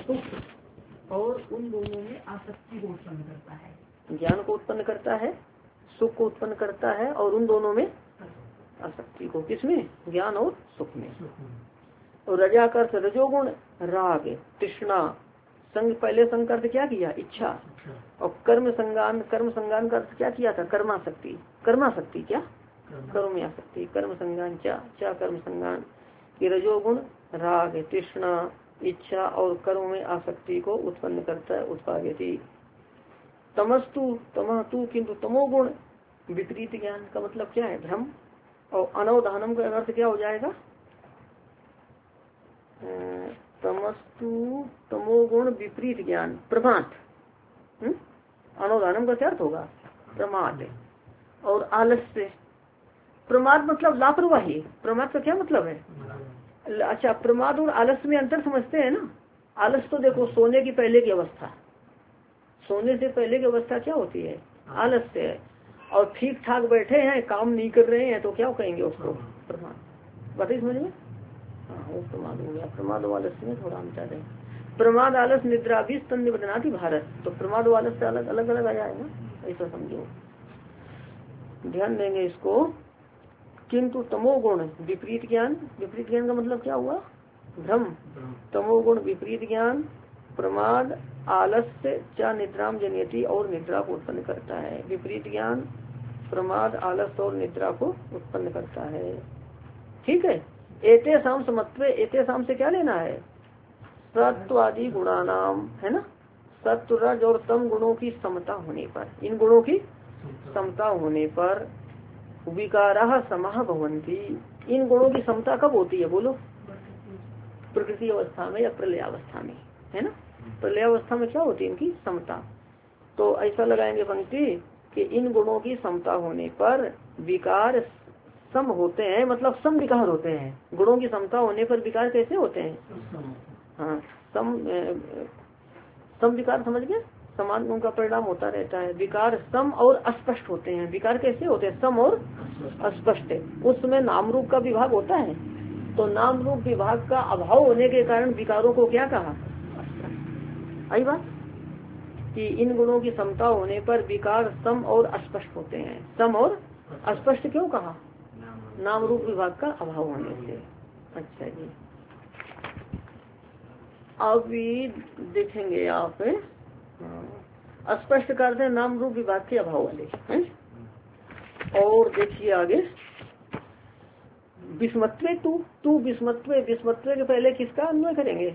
सुख और उन दोनों में आसक्ति को उत्पन्न करता है। ज्ञान को उत्पन्न करता है, सुख को उत्पन्न करता है और उन दोनों में आसक्ति को। किसमें? ज्ञान और सुख में। और रजाकर्ष रजोगुण राग तृष्णा संग, पहले संग का अर्थ क्या किया? इच्छा। और कर्म संगान का अर्थ क्या किया था? कर्माशक्ति। कर्माशक्ति क्या? कर्म में आसक्ति। कर्म संगान चा कर्म संगान की रजोगुण राग तृष्णा इच्छा और कर्म में आसक्ति को उत्पन्न करता है। उत्पादयति तमस्तु तमस्तु किंतु तमोगुण विपरीत ज्ञान का मतलब क्या है? भ्रम। और अनवधानम का अर्थ क्या हो जाएगा? तमस्तु तमोगुण विपरीत ज्ञान प्रमाद। अनवधानम का क्या अर्थ होगा? प्रमाद। और आलस्य प्रमाद मतलब लापरवाही। प्रमाद का क्या मतलब है? अच्छा, प्रमाद और आलस्य में अंतर समझते हैं ना? आलस्य तो देखो सोने की पहले की अवस्था, सोने से पहले की अवस्था क्या होती है? आलस्य है। और ठीक ठाक बैठे हैं, काम नहीं कर रहे हैं तो क्या कहेंगे उसको? प्रमाद। बताइए समझ में? हाँ, वो प्रमाद हो गया। प्रमाद और आलस्य में थोड़ा अंतर है। प्रमाद आलस्य निद्रा भी स्तन्य बदनाती भारत, तो प्रमाद और आलस्य अलग अलग आ जाएगा, ऐसा समझो, ध्यान देंगे इसको। किंतु तमोगुण विपरीत ज्ञान, विपरीत ज्ञान का मतलब क्या हुआ? भ्रम। तमोगुण विपरीत ज्ञान प्रमाद आलस्य चा निद्राम जनयति और निद्रा को उत्पन्न करता है। विपरीत ज्ञान प्रमाद आलस्य और निद्रा को उत्पन्न करता है। ठीक है। एते साम समत्व, एते साम से क्या लेना है? सत्व आदि गुणानाम, है ना? सत्व रज और तम गुणों की समता होने पर, इन गुणों की समता होने पर विकारा समाह भवंती। इन गुणों की समता कब होती है? बोलो। प्रकृति अवस्था में या प्रलय अवस्था में, है ना? प्रलय अवस्था में क्या होती है? इनकी समता। तो ऐसा लगाएंगे पंक्ति कि इन गुणों की समता होने पर विकार सम होते हैं, मतलब सम विकार होते हैं। गुणों की समता होने पर विकार कैसे होते हैं? हाँ, सम विकार समझ गए? समान गुण का परिणाम होता रहता है। विकार सम और अस्पष्ट होते हैं। विकार कैसे होते हैं? सम और अस्पष्ट। उसमें नाम रूप का विभाग होता है, तो नाम रूप विभाग का अभाव होने के कारण विकारों को क्या कहा? आई बात कि इन गुणों की समता होने पर विकार सम और अस्पष्ट होते हैं। सम और अस्पष्ट क्यों कहा? नाम रूप विभाग का अभाव होने से। अच्छा जी, अभी देखेंगे आप, स्पष्ट करते हैं नाम रूप विभाग के अभाव वाले हैं। और देखिए आगे, विस्मत्वे तू विस्मत्वे, विस्मत्वे के पहले किसका अन्वय करेंगे?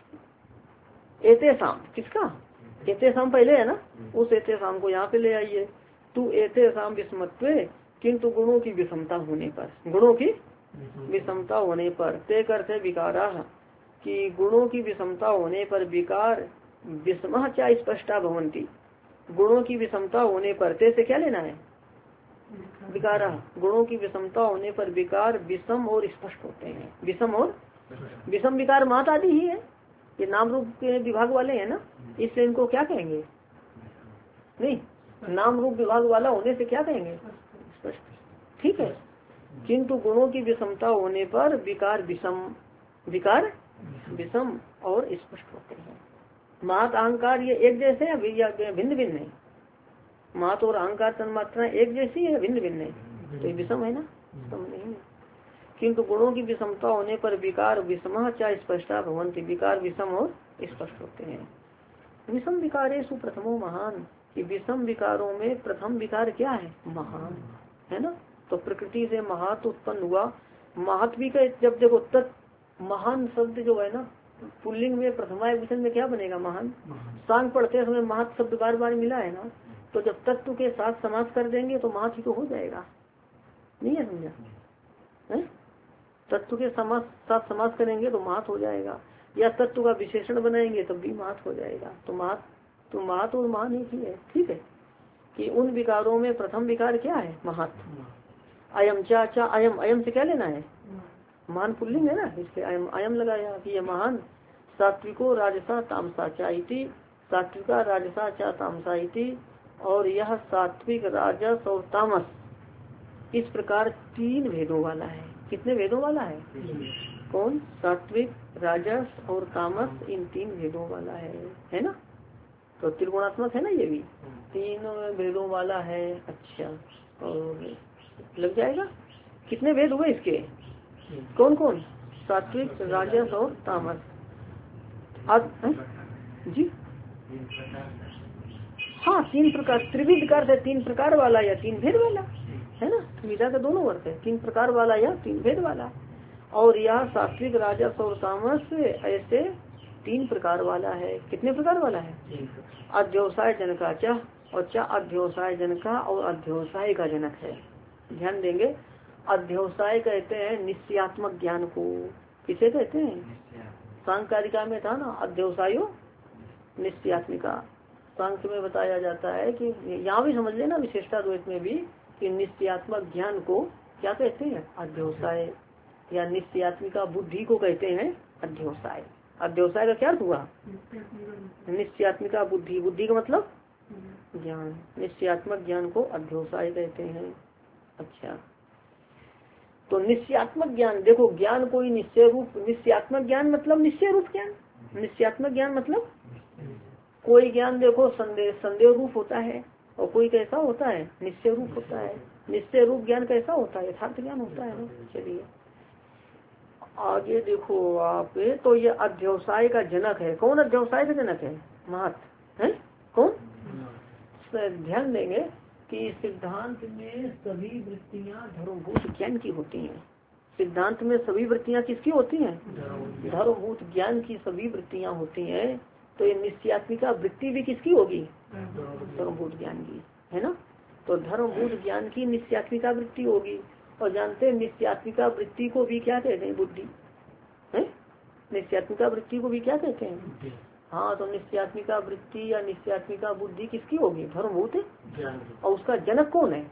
एते साम। किसका? एते साम पहले है ना, उस एते साम को यहाँ पे ले आइए। तू एते साम विस्मत्वे किंतु गुणों की विषमता होने पर, गुणों की विषमता होने पर, ते करते विकारा कि गुणों की विषमता होने पर विकार विषम क्या स्पष्टा भवंती। गुणों की विषमता होने पर, ते से क्या लेना है? विकारा। गुणों की विषमता होने पर विकार विषम और स्पष्ट होते हैं। विषम और विषम विकार मात आदि ही है, ये नाम रूप के विभाग वाले हैं ना, इसलिए इनको क्या कहेंगे? नहीं, नाम रूप विभाग वाला होने से क्या कहेंगे? स्पष्ट। ठीक है। किंतु गुणों की विषमता होने पर विकार विषम, विकार विषम और स्पष्ट होते हैं। मात अहंकार ये एक जैसे है या भिन्न भिन्न है? मात और अहंकार तन्मात्रा एक जैसी है, भिन्न भिन्न है, तो ये विषम है ना? विषम नहीं है। किंतु गुणों की विषमता होने पर विकार विषम चाहे स्पष्टा भवंती, विकार विषम और स्पष्ट होते हैं। विषम विकारेषु प्रथमो महान, कि विषम विकारों में प्रथम विकार क्या है? महान, है ना? तो प्रकृति से महत्व उत्पन्न हुआ। महत्व भी का जब देखो तत् महान शब्द जो है ना, पुल्लिंग में प्रथमा वचन में क्या बनेगा? महान। सांग पढ़ते समय महत्व शब्द बार बार मिला है ना, तो जब तत्व के साथ समास कर देंगे तो महत्व तो हो जाएगा, नहीं है? समझा है? तत्व के साथ समास करेंगे तो महत्व हो जाएगा, या तत्व का विशेषण बनाएंगे तब भी महत्व हो जाएगा। तो महत्व और मान एक ही है। ठीक है, कि उन विकारों में प्रथम विकार क्या है? महत्व। अयम चा चा अयम, अयम से क्या लेना है? महान पुल्लिंग है ना, इसलिए अयम अयम लगाया कि ये महान। सात्विको राजसा तामसा चाइती, सात्विका राजसा चा तामसा इति, और यह सात्विक राजस और तामस इस प्रकार तीन भेदों वाला है। कितने भेदों वाला है? कौन? सात्विक, राजस और तामस, इन 3 भेदों वाला है ना। तो त्रिगुणात्मक है ना, ये भी 3 भेदों वाला है। अच्छा, और लग जाएगा। कितने भेद हुए इसके? कौन कौन? सात्विक, राजस और तामस। अब जी हाँ, 3 प्रकार, त्रिविध का अर्थ है 3 प्रकार वाला या 3 भेद वाला, है ना। विधा का दोनों अर्थ है, 3 प्रकार वाला या 3 भेद वाला। और यह सात्विक, राजस और तामस ऐसे 3 प्रकार वाला है। कितने प्रकार वाला है? अध्यवसाय जनका चा, और चा अध्यवसाय जनका और अध्यवसाय का जनक है। ध्यान देंगे, अध्यवसाय कहते हैं निश्चयात्मक ज्ञान को। किसे कहते हैं? सांख्यकारिका में था ना, अध्यवसायो निश्चयात्मिका। सांख्य में बताया जाता है कि यहाँ भी समझ लेना, विशेषता द्वैत में भी, कि निश्चयात्मक ज्ञान को क्या कहते हैं? अध्यवसाय, या निश्चयात्मिका बुद्धि को कहते हैं अध्यवसाय। अध्यवसाय का क्या अर्थ हुआ? निश्चयात्मिका बुद्धि, बुद्धि का मतलब ज्ञान, निश्चयात्मक ज्ञान को अध्यवसाय कहते हैं। अच्छा, तो निश्चयात्मक ज्ञान, देखो ज्ञान कोई निश्चय रूप, निश्चयात्मक ज्ञान मतलब निश्चय रूप ज्ञान। निश्चयात्मक ज्ञान मतलब कोई ज्ञान देखो संदेह रूप होता है, और कोई कैसा होता है? निश्चय रूप होता है। निश्चय रूप ज्ञान कैसा होता है? यथार्थ ज्ञान होता है ना। चलिए आगे देखो आप, तो ये अध्यवसाय का जनक है। कौन अध्यवसाय का जनक है? महत है। कौन? ध्यान देंगे कि सिद्धांत में सभी वृत्तियां धर्मभूत ज्ञान की होती हैं। सिद्धांत में सभी वृत्तियां किसकी होती हैं? धर्मभूत ज्ञान की सभी वृत्तियां होती हैं। तो ये निश्चयात्मिका वृत्ति भी किसकी होगी? धर्मभूत ज्ञान की, है ना। तो धर्मभूत ज्ञान की निश्चयात्मिका वृत्ति होगी। और जानते हैं निश्चयात्मिका वृत्ति को भी क्या कहते हैं? बुद्धि है। निश्चयात्मिका वृत्ति को भी क्या कहते हैं? हाँ, तो निश्चयात्मिका वृत्ति या निश्चयात्मिका बुद्धि किसकी होगी? धर्मभूत। और उसका जनक कौन है?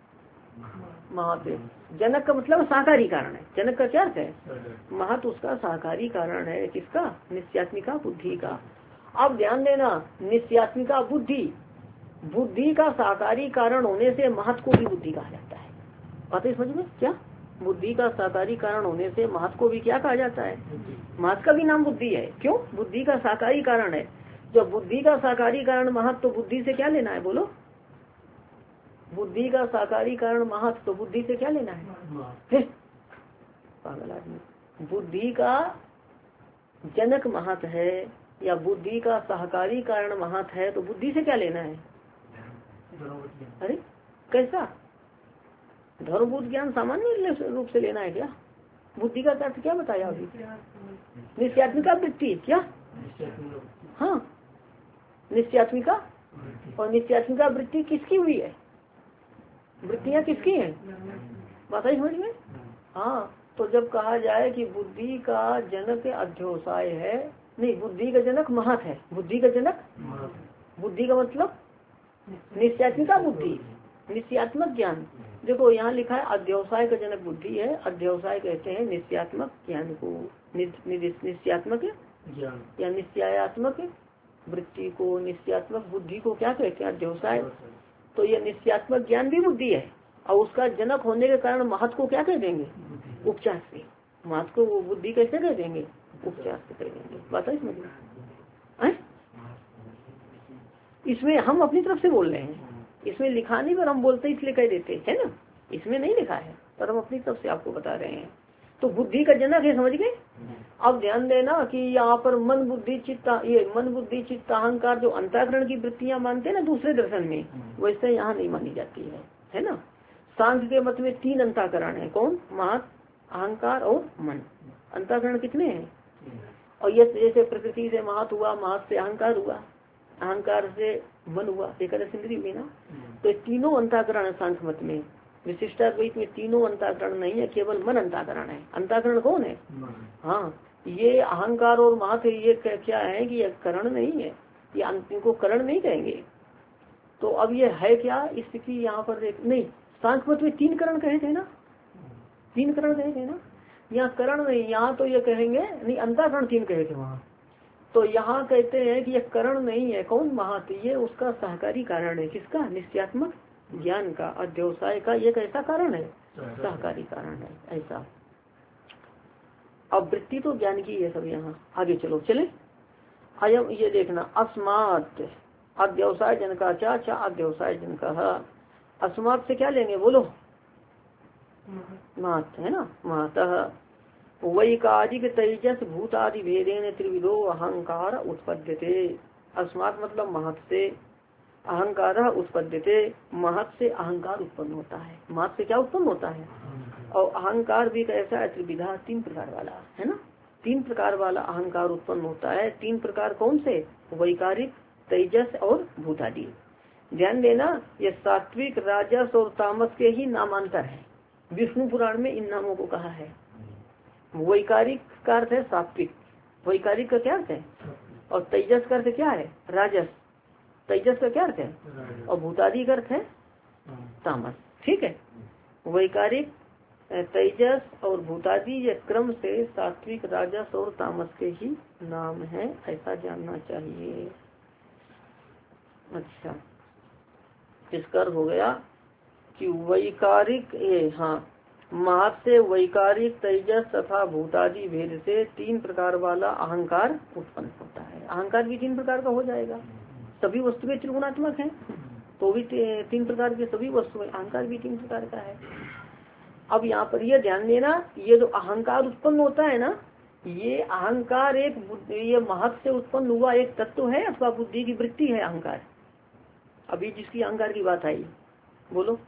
महत। जनक का मतलब साकारी कारण है। जनक का क्या अर्थ है? महत उसका साकारी कारण है। किसका? निश्चयात्मिका बुद्धि का। अब ध्यान देना, निश्चयात्मिका बुद्धि, बुद्धि का साकारी कारण होने से महत को भी बुद्धि कहा जाता है। बात समझ में? क्या बुद्धि का साकारी कारण होने से महत को भी क्या कहा जाता है? महत का भी नाम बुद्धि है। क्यों? बुद्धि का साकारी कारण है। जब बुद्धि का साकारी कारण महत, तो बुद्धि से क्या लेना है? बोलो, बुद्धि का साकारी कारण महत, तो बुद्धि से क्या लेना है? पागल आदमी। बुद्धि का जनक महत है या बुद्धि का सहकारी कारण महत है, तो बुद्धि से क्या लेना है? अरे कैसा? धर्मभूत ज्ञान सामान्य रूप से लेना है क्या? बुद्धि का अर्थ क्या बताया अभी? निश्चयात्मिका वृत्ति। क्या? हाँ, निश्चयात्मिका। और निश्चयात्मिका वृत्ति किसकी हुई है? वृत्तियां किसकी हैं? बात समझ में? हाँ, तो जब कहा जाए कि बुद्धि का जनक अध्यवसाय है, नहीं, बुद्धि का जनक महत है। बुद्धि का जनक, बुद्धि का मतलब निश्चयात्मिका बुद्धि, निश्चयात्मक ज्ञान। देखो यहाँ लिखा है अध्यवसाय का जनक बुद्धि है। अध्यवसाय कहते हैं निश्चयात्मक ज्ञान को। निश्चयात्मक या निश्चयात्मक वृत्ति को, निश्चयात्मक बुद्धि को क्या कहते हैं? अध्यवसाय। तो ये निश्चयात्मक ज्ञान भी बुद्धि है, और उसका जनक होने के कारण महत को क्या कह देंगे? उपचार से। महत को वो बुद्धि कैसे कह देंगे? उपचार से कह देंगे। बात है समझ में? इसमें हम अपनी तरफ से बोल रहे हैं, इसमें लिखा नहीं, पर हम बोलते इसलिए कह देते है ना। इसमें नहीं लिखा है, पर हम अपनी तरफ से आपको बता रहे हैं। तो बुद्धि का जनक है, समझ गए। अब ध्यान देना कि यहाँ पर मन बुद्धि चित्त, ये मन बुद्धि चित्त अहंकार जो अंतःकरण की वृत्तियां मानते हैं ना दूसरे दर्शन में, वैसे यहाँ नहीं मानी जाती है ना। सांख्य के मत में 3 अंतःकरण है। कौन? महत, अहंकार और मन। अंतःकरण कितने हैं? और ये जैसे प्रकृति से महत हुआ, महत से अहंकार हुआ, अहंकार से मन हुआ, एकादश इंद्रिय हुई ना। तो तीनों अंतःकरण सांख्य मत में। विशिष्टाद्वैत में तीनों अंतःकरण नहीं है, केवल मन अंतःकरण है। अंतःकरण कौन है? हाँ, ये अहंकार और महत ये क्या है कि ये करण नहीं है, ये अंतिम को करण नहीं कहेंगे। तो अब ये है क्या स्थिति यहाँ पर नहीं, सांख्य मत में 3 करण कहे थे ना, 3 करण कहे थे ना। यहाँ करण नहीं, यहाँ तो ये कहेंगे नहीं, अंतःकरण 3 कहे थे वहाँ। तो यहाँ कहते हैं कि ये करण नहीं है। कौन? महत। ये उसका सहकारी कारण है। किसका? निश्चयात्मक ज्ञान का, अध्यवसाय का। ये कैसा कारण है? सहकारी कारण है। ऐसा। अब वृत्ति तो ज्ञान की है सब। यहाँ आगे चलो चले। अयम ये देखना, अस्मात् अध्यवसाय जनका चा चा अध्यवसाय जनका। अस्मात् से क्या लेंगे बोलो? महत है ना, महतः वैकारिक तेजस भूतादि भेदेन त्रिविधो अहंकार उत्पद्यते। अस्मात् मतलब महत से, अहंकार उत्पद्यते, महत से अहंकार उत्पन्न होता है। महत से क्या उत्पन्न होता है? और अहंकार भी कैसा है? त्रिविधा, 3 प्रकार वाला है ना, 3 प्रकार वाला अहंकार उत्पन्न होता है। 3 प्रकार कौन से? वैकारिक, तेजस और भूतादि। ध्यान देना, ये सात्विक, राजस और तामस के ही नामांतर है। विष्णु पुराण में इन नामों को कहा है। वैकारिक का अर्थ है सात्विक, वैकारिक का क्या अर्थ है? और तेजस का अर्थ क्या है? राजस। तेजस का क्या अर्थ है? और भूतादि का अर्थ है तामस। ठीक है, वैकारिक, तेजस और भूतादि ये क्रम से सात्विक, राजस और तामस के ही नाम है, ऐसा जानना चाहिए। अच्छा, इसका अर्थ हो गया कि वैकारिक, ये हाँ, महत से वैकारिक, तेजस तथा भूतादि भेद से 3 प्रकार वाला अहंकार उत्पन्न होता है। अहंकार भी 3 प्रकार का हो जाएगा। सभी वस्तुएं त्रिगुणात्मक हैं तो भी 3 प्रकार के सभी वस्तुएं, अहंकार भी 3 प्रकार का है। अब यहाँ पर ये ध्यान देना, ये जो अहंकार उत्पन्न होता है ना, ये अहंकार एक, ये महत से उत्पन्न हुआ एक तत्व है अथवा बुद्धि की वृत्ति है अहंकार? अभी जिसकी अहंकार की बात आई बोलो,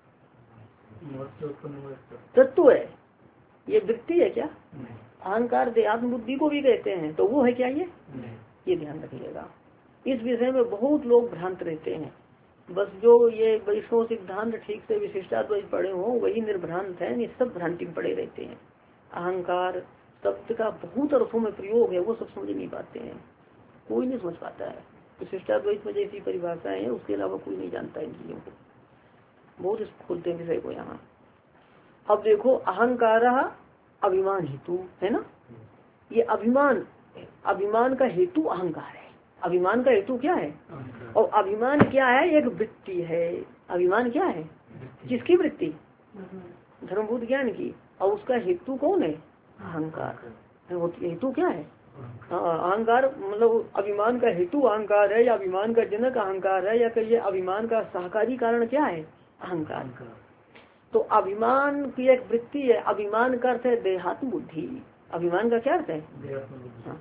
तत्व है, ये वृत्ति है क्या? अहंकार देहात्म बुद्धि को भी कहते हैं, तो वो है क्या ये ध्यान रखिएगा। इस विषय में बहुत लोग भ्रांत रहते हैं। बस जो ये वैष्णव सिद्धांत ठीक से विशिष्टाद्वैत पढ़े हो वही निर्भ्रांत है, ये सब भ्रांति में पड़े रहते हैं। अहंकार शब्द का बहुत अर्थों में प्रयोग है, वो सब समझ नहीं पाते हैं, कोई नहीं समझ पाता है। विशिष्टाद्वैत में जैसी परिभाषाएं है उसके अलावा कोई नहीं जानता इन चीजों को, बहुत खोलते हैं विषय को। यहाँ अब देखो, अहंकार अभिमान हेतु है ना, ये अभिमान, अभिमान का हेतु अहंकार है। अभिमान का हेतु क्या है? और अभिमान क्या है? एक वृत्ति है। अभिमान क्या है? किसकी वृत्ति? धर्मभूत ज्ञान की। और उसका हेतु कौन है? अहंकार। हेतु क्या है? अहंकार, मतलब अभिमान का हेतु अहंकार है, या अभिमान का जनक अहंकार है, या कहिए अभिमान का सहकारी कारण क्या है? अहंकार। तो अभिमान की एक वृत्ति है। अभिमान का अर्थ है देहात्म बुद्धि। अभिमान का क्या अर्थ है? हाँ,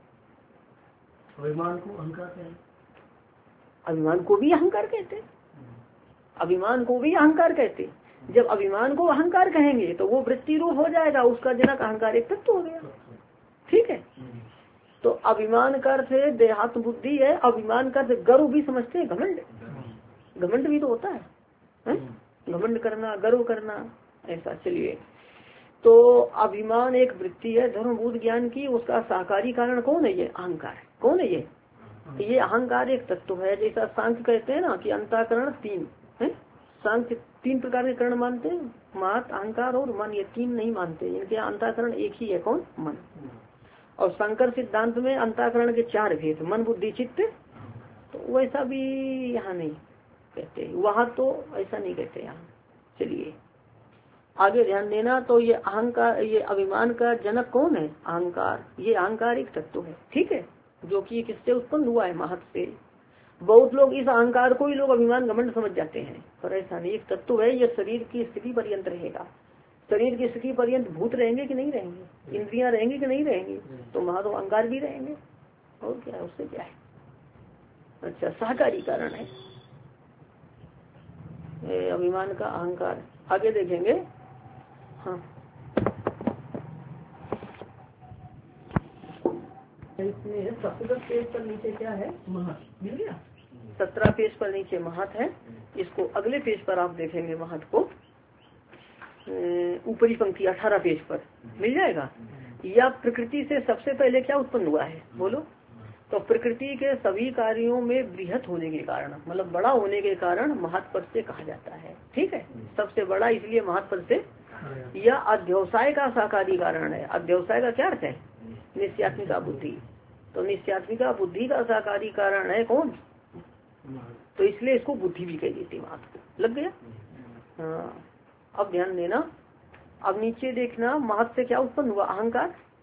अभिमान को अहंकार कहते हैं। अभिमान को भी अहंकार कहते हैं, अभिमान को भी अहंकार कहते हैं। जब अभिमान को अहंकार कहेंगे तो वो वृत्ति रूप हो जाएगा, उसका जनक अहंकार एक तत्व हो गया। ठीक है, तो अभिमान का अर्थ है देहात्म बुद्धि है। अभिमान का अर्थ गर्व भी समझते हैं, घमंड। घमंड भी तो होता है, घमंड करना, गर्व करना, ऐसा। चलिए, तो अभिमान एक वृत्ति है धर्मभूत ज्ञान की, उसका साकारी कारण कौन है? ये अहंकार। कौन है ये? तो ये अहंकार एक तत्व है। जैसा सांख्य कहते हैं ना कि अंतःकरण 3 है, सांख्य 3 प्रकार के करण मानते हैं, महत, अहंकार और मन, ये 3 नहीं मानते। इनके अंतःकरण एक ही है, कौन? मन। और शंकर सिद्धांत में अंतःकरण के 4 भेद, मन, बुद्धि, चित्त। तो वैसा भी यहाँ नहीं कहते, वहां तो ऐसा नहीं कहते यहाँ। चलिए आगे ध्यान देना, तो ये अहंकार, ये अभिमान का जनक कौन है? अहंकार। ये अहंकार एक तत्व है, ठीक है, जो कि किससे उत्पन्न हुआ है? महत से। बहुत लोग इस अहंकार को ही लोग अभिमान घमंड समझ जाते हैं, पर ऐसा नहीं, एक तत्व है। ये शरीर की स्थिति पर्यंत रहेगा। शरीर की स्थिति पर्यंत भूत रहेंगे कि नहीं रहेंगे? इंद्रियां रहेंगी कि नहीं रहेंगी? तो महत अहंकार भी रहेंगे, और क्या है, उससे क्या है? अच्छा, सहकारी कारण है अभिमान का, अहंकार। आगे देखेंगे। हाँ, इसमें 17 पेज पर नीचे क्या है? महत मिल गया। 17 पेज पर नीचे महत है। इसको अगले पेज पर आप देखेंगे महत को, ऊपरी पंक्ति 18 पेज पर मिल जाएगा। या प्रकृति से सबसे पहले क्या उत्पन्न हुआ है बोलो? तो प्रकृति के सभी कार्यों में बृहत होने के कारण, मतलब बड़ा होने के कारण महत पद से कहा जाता है। ठीक है, सबसे बड़ा इसलिए महत पद से। यह अध्यवसाय का साकारी कारण है। अध्यवसाय का क्या अर्थ है? निश्चयात्मिका बुद्धि। तो निश्चयात्मिका बुद्धि का साकारी कारण है कौन? तो इसलिए इसको बुद्धि भी कह देती महत को। लग गया? हाँ, अब ध्यान देना। अब नीचे देखना, महत से क्या उत्पन्न हुआ? अहंकार।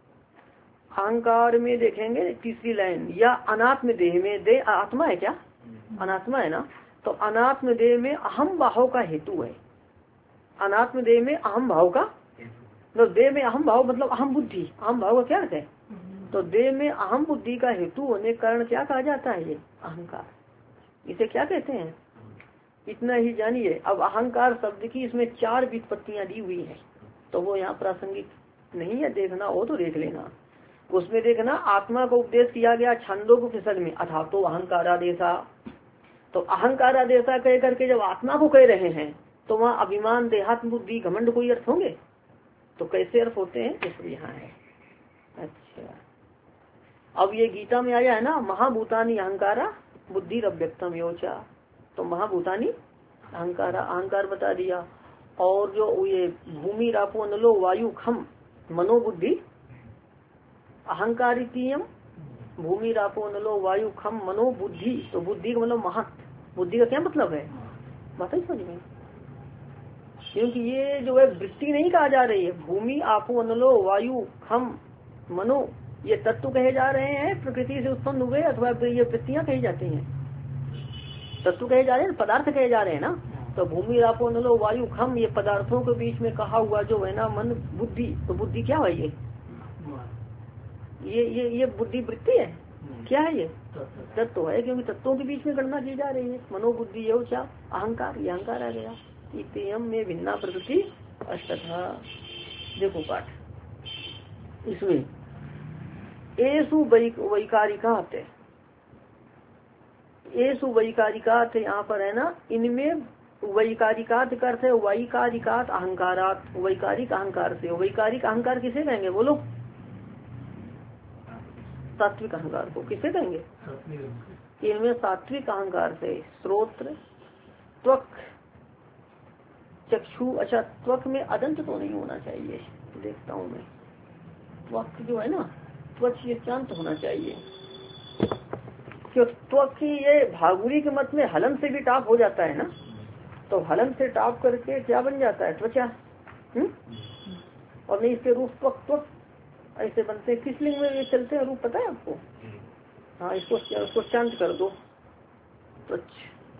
अहंकार में देखेंगे तीसरी लाइन, या अनात्म देह में, देह आत्मा है क्या, अनात्मा है ना, तो अनात्म देह में अहम भाव का हेतु है। अनात्म देह में अहम भाव का, तो देह में अहम भाव मतलब अहम बुद्धि, अहम भाव का क्या अर्थ है, तो देह में अहम बुद्धि का हेतु होने के कारण क्या कहा जाता है, ये अहंकार, इसे क्या कहते हैं। इतना ही जानिए। अब अहंकार शब्द की इसमें 4 व्युत्पत्तियां दी हुई है, तो वो यहाँ प्रासंगिक नहीं है, देखना हो तो देख लेना। उसमें देखना आत्मा को उपदेश किया गया छांदोग्योपनिषद में, अथा तो अहंकारादेशा, तो अहंकारादेशा कह करके जब आत्मा को कह रहे हैं तो वहाँ अभिमान देहात्म बुद्धि घमंड कोई अर्थ होंगे, तो कैसे अर्थ होते हैं इसलिए यहाँ है। अच्छा, अब ये गीता में आया है ना, महाभूतानी अहंकारा बुद्धि अव्यक्तम योचा, तो महाभूतानी अहंकारा, अहंकार बता दिया। और जो ये भूमि रापो नलो वायु खम मनोबुद्धि अहंकारितीयम, भूमि रापो नलो वायु खम मनो बुद्धि, तो बुद्धि का मतलब महत, बुद्धि का क्या मतलब है, बात ही समझ में। क्योंकि ये जो है वृत्ति नहीं कहा जा रही है, भूमि आपो नलो वायु खम मनो, ये तत्व कहे जा रहे हैं, प्रकृति से उत्पन्न हुए, अथवा ये वृत्तियां कही जाती हैं, तत्व कहे जा रहे हैं, पदार्थ कहे जा रहे हैं ना। तो भूमि रापो नलो वायु खम, ये पदार्थों के बीच में कहा हुआ जो है ना मन बुद्धि, तो बुद्धि क्या है, ये बुद्धि वृत्ति है, क्या है, ये तत्व है, क्योंकि तत्वों के बीच में गणना की जा रही है। मनोबुद्धि ये क्या, अहंकार, ये अहंकार आ गया। इत्यम में भिन्ना प्रकृति अष्टधा, देखो पाठ इसमें एसु वैकारिकात, एसु वैकारिकात यहाँ पर है ना, इनमें वैकारिकात का अर्थ है वैकारिकात अहंकारात, वैकारिक अहंकार से। वैकारिक अहंकार किसे कहेंगे बोलो, सात्विक अहंकार को किसे कहेंगे, इनमें सात्विक अहंकार से श्रोत्र त्वक चक्षु, अच्छा त्वक में अदंत तो नहीं होना चाहिए, देखता हूँ मैं, त्वक जो है ना, त्वच ये चांत होना चाहिए, क्यों त्वक ये भागुरी के मत में हलन से भी टाप हो जाता है ना, तो हलन से टाप करके क्या बन जाता है, त्वचा, और नहीं इसके रूप त्वक, त्वक ऐसे बनते हैं। किस लिंग में ये चलते हैं रूप पता है आपको, हाँ इसको चांत कर दो, त्वच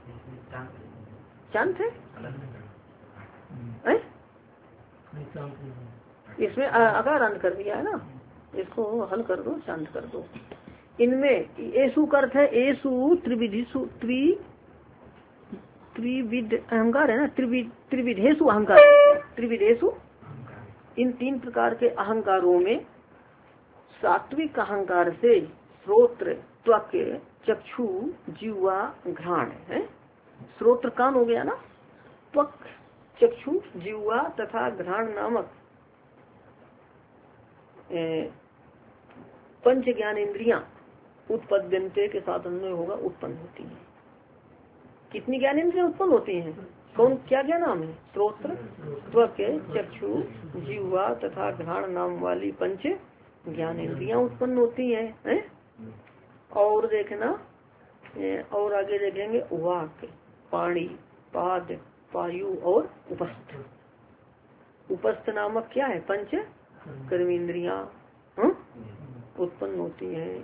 चांत है, इसमें आकार अंत कर दिया है ना, इसको हल कर दो, शांत कर दो। इनमें एसु का अर्थ है, एसु त्रिविधिसु, त्रिविध अहंकार है ना, त्रिविधेशु अहंकार, त्रिविधेशु, इन 3 प्रकार के अहंकारों में सात्विक अहंकार से श्रोत्र त्वक चक्षु जीवा घ्राण है, श्रोत्र कान हो गया ना, त्वक चक्षु जीवा तथा घ्राण नामक 5 ज्ञान इंद्रियां उत्पद्यन्ते के साथ अन्वय होगा, उत्पन्न होती है। कितनी ज्ञान इंद्रियां उत्पन्न होती हैं, कौन क्या क्या नाम है, श्रोत्र त्वक चक्षु जीवा तथा घ्राण नाम वाली 5 ज्ञान इंद्रियां उत्पन्न होती हैं। और देखना, और आगे देखेंगे वाक पाणी पाद पायु और उपस्थ, उपस्थ नामक क्या है, 5 कर्मेंद्रियां उत्पन्न होती हैं।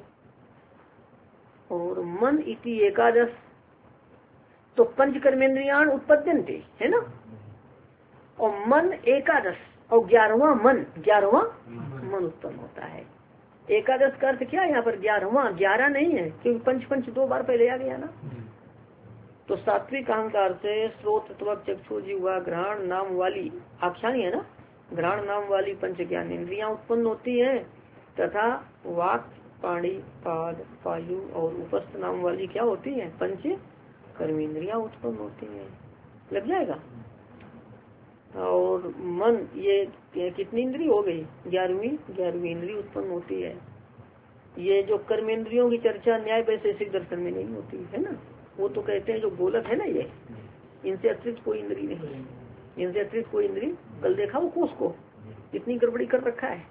और मन इति एकादश, तो 5 कर्मेंद्रियां उत्पद्यन्ते है ना, और मन एकादश, और 11वां मन, 11वां मन उत्पन्न होता है। एकादश का अर्थ क्या है यहाँ पर, 11वां, 11 नहीं है, क्योंकि पंच 2 बार पहले आ गया ना। तो सात्विक अहंकार से स्रोत त्वक चक्षु जीवा घ्राण नाम वाली आख्यानी है ना, घ्राण नाम वाली 5 ज्ञान इंद्रियां उत्पन्न होती हैं, तथा वाक पाणी पाद पायु और उपस्थ नाम वाली क्या होती है, 5 कर्मेंद्रियां उत्पन्न होती हैं। लग जाएगा। और मन ये कितनी इंद्री हो गई, 11वीं इंद्री उत्पन्न होती है। ये जो कर्मेंद्रियों की चर्चा न्याय वैशेषिक दर्शन में नहीं होती है ना, वो तो कहते हैं जो गोलक है ना, ये इनसे अतिरिक्त कोई इंद्री नहीं, इनसे अतिरिक्त कोई इंद्री, कल देखा वो कोष को कितनी गड़बड़ी कर रखा है।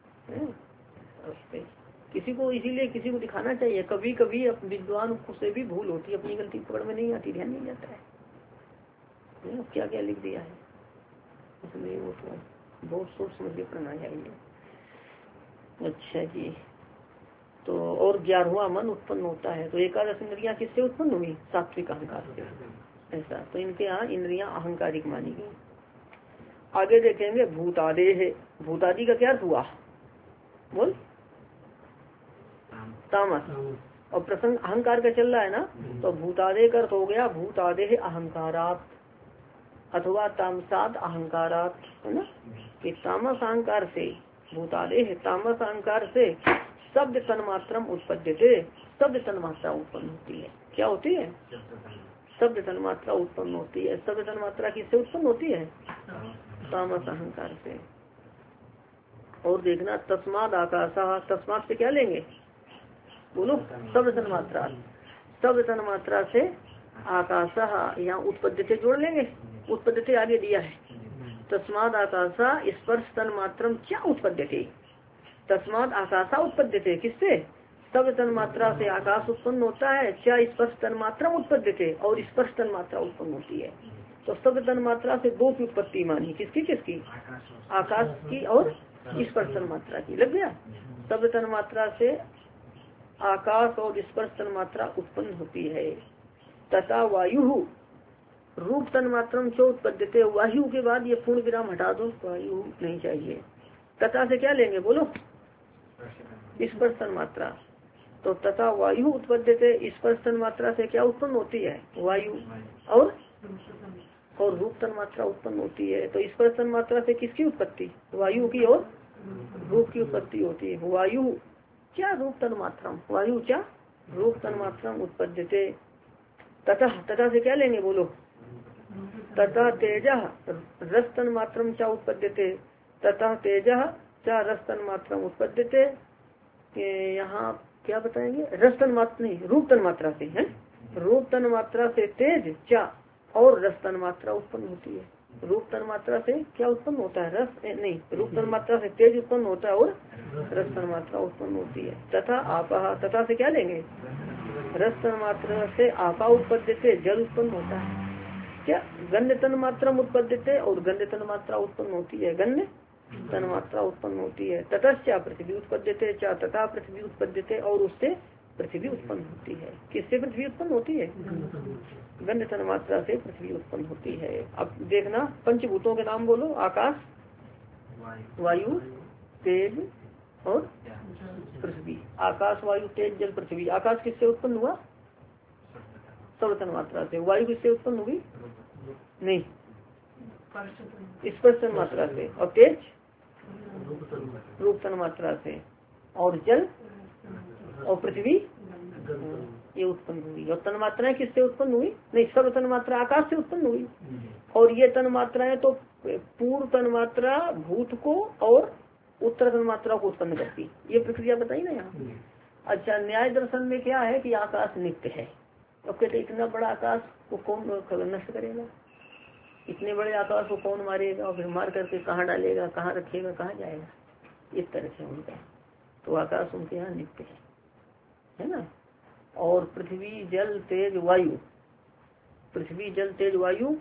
किसी को इसीलिए किसी को दिखाना चाहिए, कभी कभी विद्वान से भी भूल होती है, अपनी गलती पकड़ में नहीं आती, ध्यान नहीं जाता है क्या क्या लिख दिया है, इसलिए वो तो बहुत सोच समझ के पढ़ना चाहिए। अच्छा जी। तो और 11वां मन उत्पन्न होता है। तो एकादश इंद्रियां किससे उत्पन्न हुई? सात्विक अहंकार से। ऐसा तो इनके यहाँ इंद्रियां अहंकारिक मानी गई। आगे देखेंगे भूतादे है। भूतादि का क्या अर्थ हुआ? बोल। तामस। और प्रसंग अहंकार का चल रहा है ना, तो भूतादे का अर्थ हो गया भूतादे अहंकारात अथवा तामसात अहंकारात, है ना। कि तामस अहंकार से, भूतादे तामस अहंकार से शब्द तन्मात्रम उत्पद्यते। शब्द तन्मात्रा उत्पन्न होती है। क्या होती है? शब्द तन्मात्रा उत्पन्न होती है। शब्द तन्मात्रा किससे उत्पन्न होती है? तामस अहंकार से। और देखना तस्माद आकाशा, तस्माद से क्या लेंगे? बोलो। शब्द तन्मात्रा। शब्द तन्मात्रा से आकाशा, यहाँ उत्पद्यते जोड़ लेंगे। उत्पद्यते आगे दिया है। तस्माद आकाशा स्पर्श तन्मात्रम क्या उत्पद्यते? तस्माद आकाशा उत्पद्यते किससे? शब्द तन्मात्रा से आकाश उत्पन्न होता है। क्या स्पर्श तन्मात्रा उत्पद्यते, और स्पर्श तन्मात्रा उत्पन्न होती है। तो शब्द तन्मात्रा से दो की उत्पत्ति मानी। किसकी किसकी? आकाश की और स्पर्श तन्मात्रा की। लग गया। शब्द तन्मात्रा से आकाश और स्पर्श तन्मात्रा उत्पन्न होती है। तथा वायु रूप तन्मात्रम जो उत्पद्यते। वायु के बाद ये पूर्ण विराम हटा दो, वायु नहीं चाहिए। तथा से क्या लेंगे? बोलो। स्पर्श तन्मात्रा। तो तथा वायु उत्पद्यते, स्पर्श तन्मात्रा से क्या उत्पन्न होती है? वायु। और रूप तन्मात्रा उत्पन्न होती है। तो स्पर्श तन्मात्रा से किसकी उत्पत्ति? वायु की और रूप की उत्पत्ति होती है। वायु क्या रूप तन्मात्रम, वायु क्या रूप तन्मात्रम उत्पद्यते। तथा, तथा से क्या लेंगे? बोलो। तथा तेजा रस तन्मात्रम क्या उत्पद्यते। तथा तेजा क्या रस तन्मात्रम उत्पद्यते। यहाँ क्या बताएंगे? रस तन्मात्रा नहीं, रूप तन्मात्रा से है। रूप तन्मात्रा से तेज क्या और रस तन्मात्रा उत्पन्न होती है। रूप तन्मात्रा से क्या उत्पन्न होता है? रस नहीं, रूप तन्मात्रा से तेज उत्पन्न होता है और रस तन्मात्रा उत्पन्न होती है। तथा आपा, तथा से क्या लेंगे? रस तन्मात्रा से आपा उत्पद्यते जल उत्पन्न होता है। क्या गन्ध तन्मात्रा उत्पद्यते, और गंध तन्मात्रा उत्पन्न होती है। गंध तन्मात्रा उत्पन्न होती है। ततश्चा पृथ्वी उत्पद्यते, चा तथा पृथ्वी उत्पद्यते, और उससे पृथ्वी उत्पन्न होती है। किससे पृथ्वी उत्पन्न होती है? गंध तन्मात्रा से पृथ्वी उत्पन्न होती है। अब देखना पंचभूतों के नाम बोलो। आकाश, वायु, तेज और पृथ्वी। आकाश, वायु, तेज, जल, पृथ्वी। आकाश किससे उत्पन्न हुआ? शब्द तन्मात्रा से। वायु किससे उत्पन्न हुई? नहीं, स्पर्श तन्मात्रा से। और तेज रूप तन्मात्रा से। और जल और पृथ्वी ये उत्पन्न हुई। और तन्मात्राएं किससे उत्पन्न हुई? नहीं, सब तन्मात्रा आकाश से उत्पन्न हुई। और ये तन्मात्राएं तो पूर्व तन्मात्रा भूत को और उत्तर तन्मात्रा को उत्पन्न करती। ये प्रक्रिया बताई ना यहाँ। अच्छा, न्याय दर्शन में क्या है कि आकाश नित्य है। अब कहते इतना बड़ा आकाश को कौन नष्ट करेगा? इतने बड़े आकाश को कौन मारेगा? और फिर मार करके कहाँ डालेगा, कहाँ रखेगा, कहाँ जाएगा? इस तरह से उनका तो आकाश उनके यहाँ नित्य है ना। और पृथ्वी, जल, तेज, वायु। पृथ्वी, जल, तेज, वायु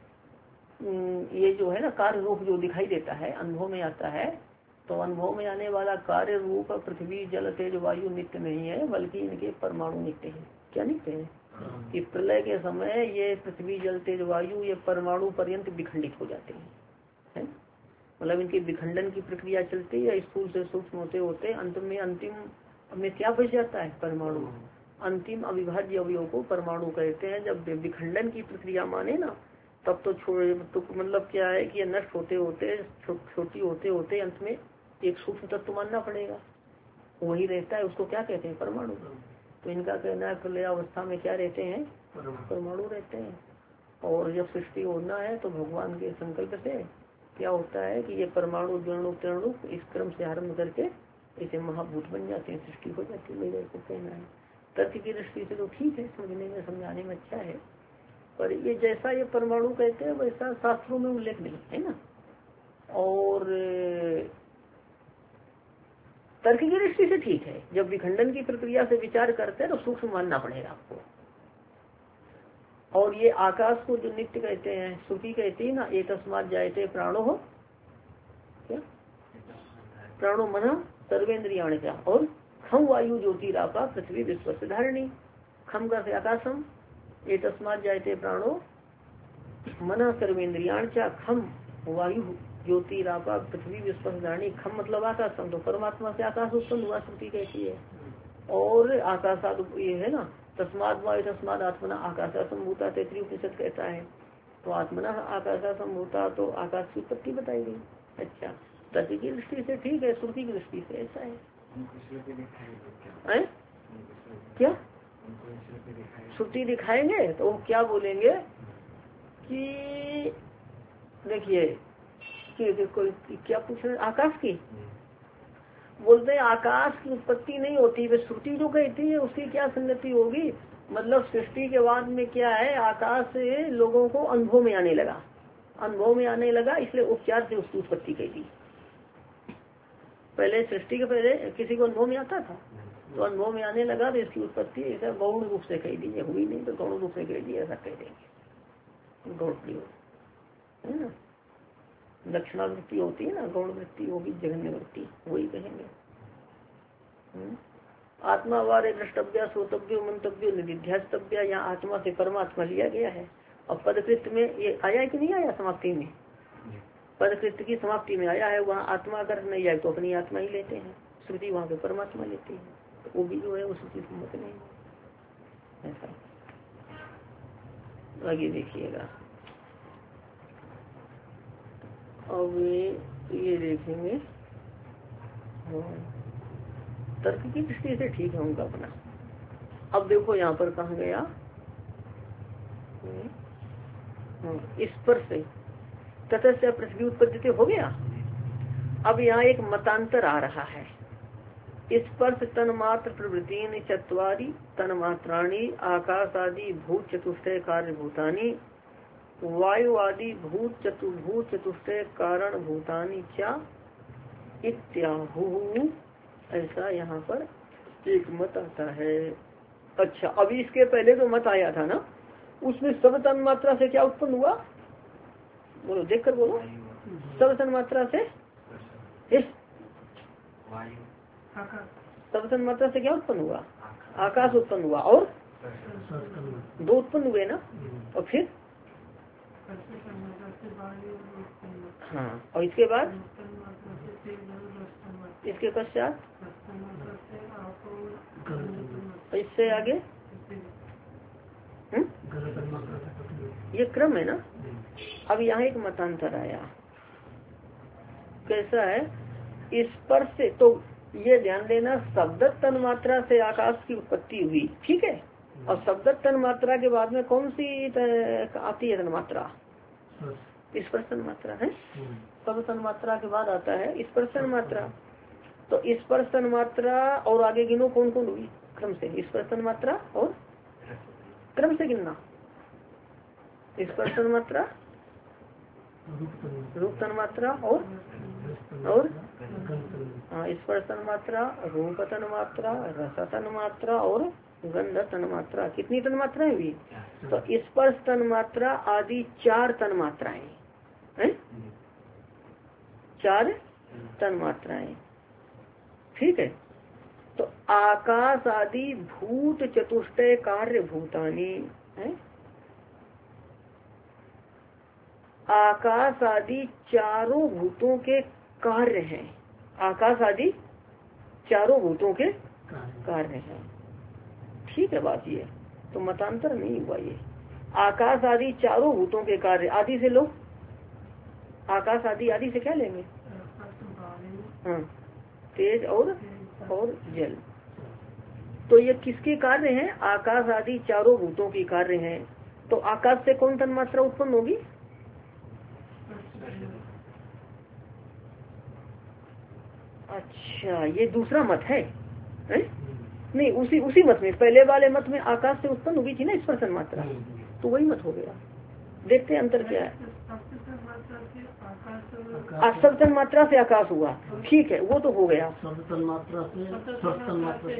ये जो है ना कार्य रूप जो दिखाई देता है, अनुभव में आता है। तो अनुभव में आने वाला कार्य रूप पृथ्वी, जल, तेज, वायु नित्य नहीं है, बल्कि इनके परमाणु नित्य है। क्या नित्य है? कि प्रलय के समय ये पृथ्वी, जल, तेज, वायु ये परमाणु पर्यंत विखंडित हो जाते हैं। मतलब इनकी विखंडन की प्रक्रिया चलती है। स्थूल से सूक्ष्म होते होते अंतिम में क्या बच जाता है? परमाणु। अंतिम अविभाज्य अवयव को परमाणु कहते हैं। जब विखंडन की प्रक्रिया माने ना, तब तो मतलब क्या है कि ये नष्ट होते होते छोटी होते होते अंत में एक सूक्ष्म तत्व मानना पड़ेगा। वही रहता है, उसको क्या कहते हैं? परमाणु। तो इनका कहना है प्रलय अवस्था में क्या रहते हैं? परमाणु रहते हैं। और जब सृष्टि होना है तो भगवान के संकल्प से क्या होता है कि ये परमाणु, द्वणु, त्रणु इस क्रम से आरम्भ करके इसे महाभूत बन जाते हैं, सृष्टि हो जाती है। मेरे को कहना है तर्क की दृष्टि से तो ठीक है, समझने में समझाने में अच्छा है। पर ये जैसा ये परमाणु कहते हैं वैसा शास्त्रों में उल्लेख नहीं है ना। और तर्क की दृष्टि से ठीक है। जब विखंडन की प्रक्रिया से विचार करते हैं तो सूक्ष्म मानना पड़ेगा आपको। और ये आकाश को जो नित्य कहते हैं, श्रुति कहती है ना, एक तस्मात् जायते प्राणो हो, क्या प्राणो मना सर्वेन्द्रियाण क्या, और खम वायु ज्योतिरापा पृथ्वी विश्व से धारणी। खम का से आकाशम, ये तस्मात् जायते प्राणो मन सर्वेन्द्रियाण क्या, खम वायु ज्योतिरापा पृथ्वी विश्व से धारणी। खम मतलब आकाशम, तो परमात्मा से आकाश उत्पन्न हुआ, श्रुति कहती है। और आकाशाद ये है ना, तस्मात् वायु तस्मात् आत्मना आकाशा संभूता, तैतृय उपनिषद कहता है। तो आत्मना आकाशा संभूता, तो आकाश की उत्पत्ति बताई गई। अच्छा, तर्क की दृष्टि से ठीक है, श्रुति की दृष्टि से ऐसा है। क्या श्रुति दिखाएंगे तो वो क्या बोलेंगे कि देखिए कि कोई क्या पूछ रहे, आकाश की बोलते हैं आकाश की उत्पत्ति नहीं होती, वे श्रुति जो कहती है उसकी क्या संगति होगी। मतलब सृष्टि के बाद में क्या है, आकाश से लोगों को अनुभव में आने लगा, अनुभव में आने लगा, इसलिए उपचार से उसकी उत्पत्ति कह दी। पहले सृष्टि के पहले किसी को अनुभव में आता था, तो अनुभव में आने लगा तो इसकी उत्पत्ति ऐसा गौण रूप से कह दी, हुई नहीं तो गौण रूप से कह दी, ऐसा कह देंगे। गौण प्रयोग है ना, दक्षिणावृत्ति होती है ना, गौण वृत्ति होगी, जघन्य वृत्ति, वही कहेंगे। आत्मा वारे द्रष्टव्य श्रोतव्य मंतव्य निधिध्यास्तव्य, यहाँ आत्मा से परमात्मा लिया गया है। और पदकृत्य में ये आया कि नहीं आया, समाप्ति में पदकृत्य की समाप्ति में आया है, वहाँ आत्मा अगर नहीं आए तो अपनी आत्मा ही लेते हैं, श्रुति वहाँ पे परमात्मा लेती है, तो वो भी जो है उस चीज मत नहीं ऐसा। आगे देखिएगा, अब ये देखेंगे तर्क की दृष्टि से ठीक है उनका अपना। अब देखो यहाँ पर कहा गया स्पर्श ततस्य पृथ्वी उत्पत्ति हो गया। अब यहाँ एक मतांतर आ रहा है, स्पर्श तन्मात्र प्रवृत्ति चत्वारी तन्मात्राणी आकाश आदि भूत चतुष्टय कार्य भूतानी वायु आदि भूत चतुष्टय कारण भूतानी क्या इत्याहु, ऐसा यहाँ पर एक मत आता है। अच्छा, अभी इसके पहले जो मत आया था ना, उसमें सब तन्मात्रा से क्या उत्पन्न हुआ, बोलो देख कर बोलो, सब तन्मात्रा से सब तन्मात्रा से क्या उत्पन्न हुआ, आकाश उत्पन्न हुआ, और दो उत्पन्न हुए ना, और फिर हाँ, और इसके बाद इसके पश्चात इससे आगे ये क्रम है ना। अब यहाँ एक मतांतर आया, कैसा है, स्पर्श से, तो ये ध्यान देना, शब्द तन्मात्रा से आकाश की उत्पत्ति हुई, ठीक है। और शब्द तन्मात्रा के बाद में कौन सी आती है तन्मात्रा, स्पर्श तन्मात्रा है। शब्द तन्मात्रा के बाद आता है स्पर्श तन्मात्रा। तो स्पर्श तन्मात्रा और आगे गिनो कौन कौन हुई क्रम से, स्पर्श तन्मात्रा और क्रम से गिनना, स्पर्श तन्मात्रा, रूप तन्मात्रा और स्पर्श तन्मात्रा, रूप तन्मात्रा, रस तन्मात्रा और गंध तन्मात्रा। कितनी तन्मात्राएं हुई, तो स्पर्श तन्मात्रा आदि 4 तन्मात्राएं हैं, 4 तन्मात्राएं, ठीक है। तो आकाश आदि भूत चतुष्टय कार्य भूतानी है, आकाश आदि चारों भूतों के कार्य हैं, आकाश आदि चारों भूतों के कार्य हैं, ठीक है बात ये। तो मतांतर नहीं हुआ ये, आकाश आदि चारों भूतों के कार्य, आदि से लो, आकाश आदि, आदि से क्या लेंगे, हाँ, तेज और जल। तो ये किसके कार्य हैं, आकाश आदि चारों भूतों की कार्य हैं। तो आकाश से कौन तन्मात्रा उत्पन्न होगी, अच्छा ये दूसरा मत है, नहीं उसी मत में, पहले वाले मत में आकाश से उत्पन्न हुई थी ना स्पर्श तन्मात्रा, तो वही मत हो गया। देखते हैं अंतर क्या है, सब तन्मात्रा से आकाश हुआ, ठीक है वो तो हो गया, सब तन्मात्रा से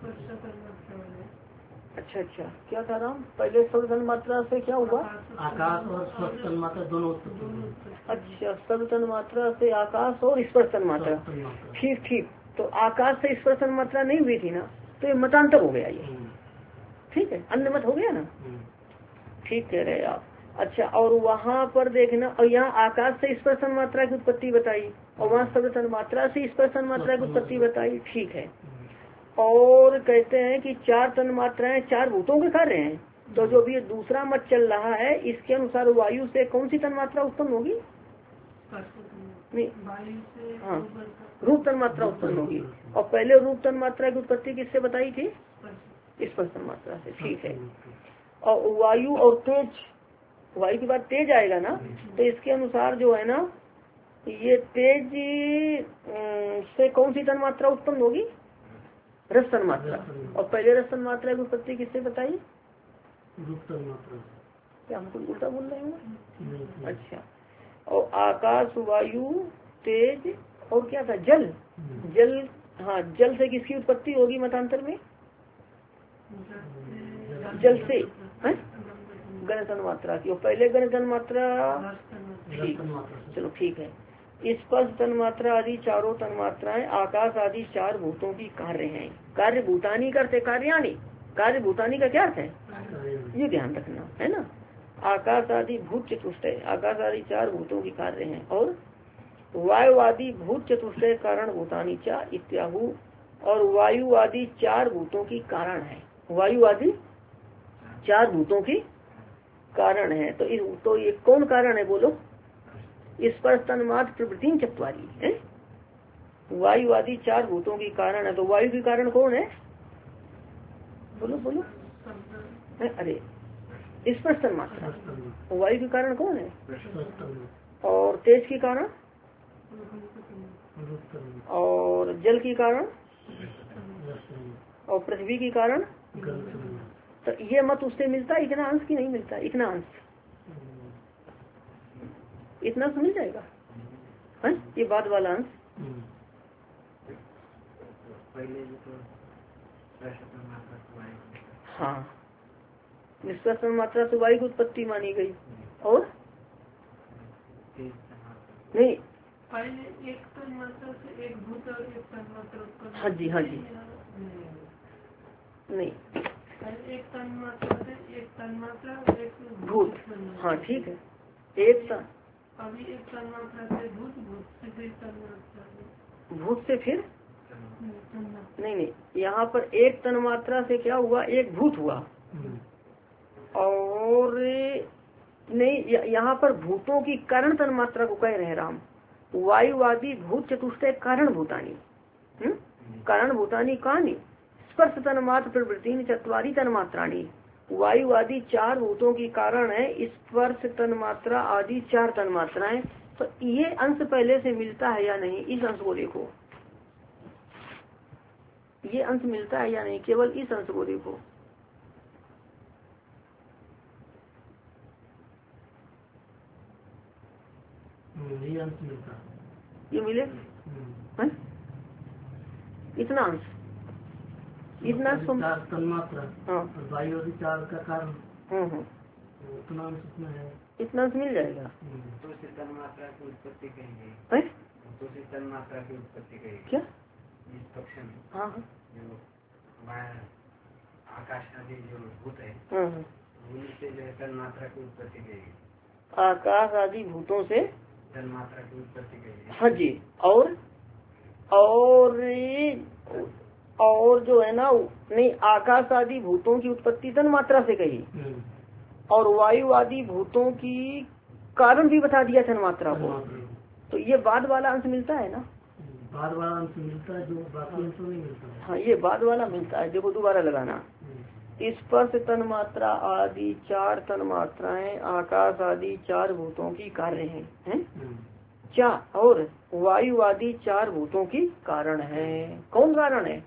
अच्छा क्या था राम, पहले सब तन्मात्रा से क्या हुआ, आकाश और स्पर्श तन्मात्रा दोनों, अच्छा सब तन्मात्रा से आकाश और स्पर्श तन्मात्रा, ठीक। तो तो आकाश से स्पर्श तन्मात्रा नहीं हुई थी ना, तो ये मतांतर हो गया ये, ठीक है, अन्य मत हो गया ना, ठीक कह रहे आप। अच्छा, और वहाँ पर देखना, और यहाँ आकाश से स्पर्श तन्मात्रा की उत्पत्ति बताई और वहाँ शब्द तन्मात्रा से स्पर्श तन्मात्रा की उत्पत्ति बताई, ठीक है। और कहते हैं कि चार तन्मात्राएं चार भूतों के कार्य हैं, तो जो भी दूसरा मत चल रहा है इसके अनुसार वायु से कौन सी तन्मात्रा उत्पन्न होगी? नहीं, हाँ, रूप तन्मात्रा उत्पन्न होगी। और पहले रूप तन्मात्रा की उत्पत्ति किससे बताई थी? स्पर्श तन्मात्रा से, ठीक है। और वायु और तेज, वायु के बाद तेज आएगा ना, तो इसके अनुसार जो है ना, ये तेज से कौन सी तन्मात्रा उत्पन्न होगी? रस तन्मात्रा। और पहले रस तन्मात्रा की उत्पत्ति किससे बताई? रूप तन्मात्रा। क्या हमको उल्टा बोल रहे हैं? अच्छा, और आकाश, वायु, तेज और क्या था? जल। जल, हाँ, जल से किसकी उत्पत्ति होगी मतांतर में? जल से गण तन्मात्रा की। और पहले गण तन्मात्रा, ठीक, चलो ठीक है। स्पर्श तन्मात्रा आदि चारों तन्मात्राएं आकाश आदि चार भूतों की कार्य हैं। कार्य भूतानी करते कार्यानी, कार्य भूतानी का क्या अर्थ है? ये ध्यान रखना है ना। आकाश आदि भूत चतुष्टय, आकाश आदि चार भूतों की कार्य हैं। और वायु आदि भूत चतुष्टय कारण भूतानी चा इत्याहु, और वायु आदि चार भूतों की कारण है। वायु आदि चार भूतों की कारण है। तो ये कौन कारण है बोलो? स्पर्श तन्मात्र प्रवृत्ति चत्वारी है। वायु आदि चार भूतों की कारण है। तो वायु के कारण कौन है? बोलो बोलो। अरे स्पर्श तन्मात्रा। वायु के कारण कौन है? और तेज के कारण, और जल के कारण, और पृथ्वी के कारण। तो ये मत उससे मिलता है इतना अंश की नहीं मिलता? इतना अंश, इतना तो मिल जाएगा है? ये बाद वाला अंश। हाँ, स्पर्श तन्मात्रा से वायु की उत्पत्ति मानी गई। और नहीं, पहले एक तन्मात्रा से एक भूत और एक तन्मात्रा। हाँ जी, हाँ जी, नहीं, एक तन्मात्रा से एक तन्मात्रा एक भूत। हाँ ठीक है, एक अभी एक तन्मात्रा से भूत, भूत से फिर तन्मात्रा, भूत से फिर नहीं, यहाँ पर एक तन्मात्रा से क्या हुआ? एक भूत हुआ। और नहीं, यहाँ पर भूतों की कारण तन्मात्रा को कह रहे हैं राम। वायु आदि भूत चतुष्टय कारण भूतानी, कारण भूतानी कहानी स्पर्श तन्मात्र प्रवृत्ति चत्वारी तन्मात्राणी। वायु आदि चार भूतों की कारण है, स्पर्श तन्मात्रा आदि चार तन्मात्राएं। तो ये अंश पहले से मिलता है या नहीं? इस अंश को देखो, ये अंश मिलता है या नहीं? केवल इस अंश को देखो। ये अंश मिलता, ये मिले इतना अंश, इतना तन्मात्रा। हाँ, वायु आदि चार का कारण। इतना अंश इतना है, इतना अंश मिल जाएगा। दूसरी तन्मात्रा की उत्पत्ति कहेंगे, दूसरी तन्मात्रा की उत्पत्ति कहेंगे क्या? इस पक्ष में। हाँ, जो आकाश आदि जो भूत है, उनसे जो है तन्मात्रा की उत्पत्ति कहेगी। आकाश आदि भूतों से तन्मात्रा की उत्पत्ति कहेगी। हाँ जी। और जो है ना, नहीं, आकाश आदि भूतों की उत्पत्ति तन्मात्रा से कही, और वायु आदि भूतों की कारण भी बता दिया तन्मात्रा को। तो ये बाद वाला अंश मिलता है ना? बाद वाला अंश मिलता है, जो बाकी अंश नहीं मिलता। हाँ, ये बाद वाला मिलता है। देखो दोबारा लगाना, स्पर्श तन्मात्रा आदि चार तन्मात्राएं आकाश आदि चार भूतों की कार्य हैं, चार, और वायु आदि चार भूतों की कारण है। कौन कारण है?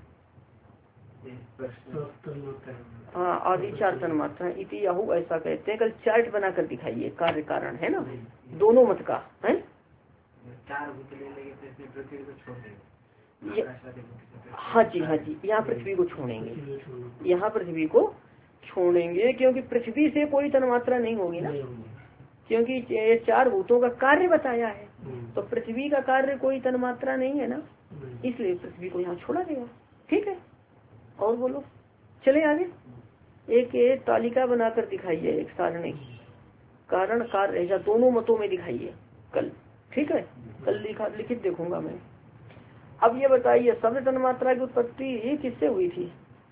हाँ, आदि चार तन्मात्राएं इति याहू, ऐसा कहते हैं। कल चार्ट बनाकर दिखाइए, कार्य कारण है ना दोनों मत का है। चार भूत ले लेंगे तो पृथ्वी को छोड़ देंगे। हाँ जी, हाँ जी, यहाँ पृथ्वी को छोड़ेंगे, यहाँ पृथ्वी को छोड़ेंगे, क्योंकि पृथ्वी से कोई तन्मात्रा नहीं होगी ना, क्योंकि ये चार भूतों का कार्य बताया है। तो पृथ्वी का कार्य कोई तन्मात्रा नहीं है ना, इसलिए पृथ्वी को यहाँ छोड़ा गया। ठीक है, और बोलो, चले आगे। एक तालिका बनाकर दिखाइए, एक सारणी, कारण कार्य या दोनों मतों में दिखाइए कल। ठीक है, कल लिखित देखूंगा मैं। अब ये बताइए, शब्द तन्मात्रा की उत्पत्ति ये किससे हुई थी?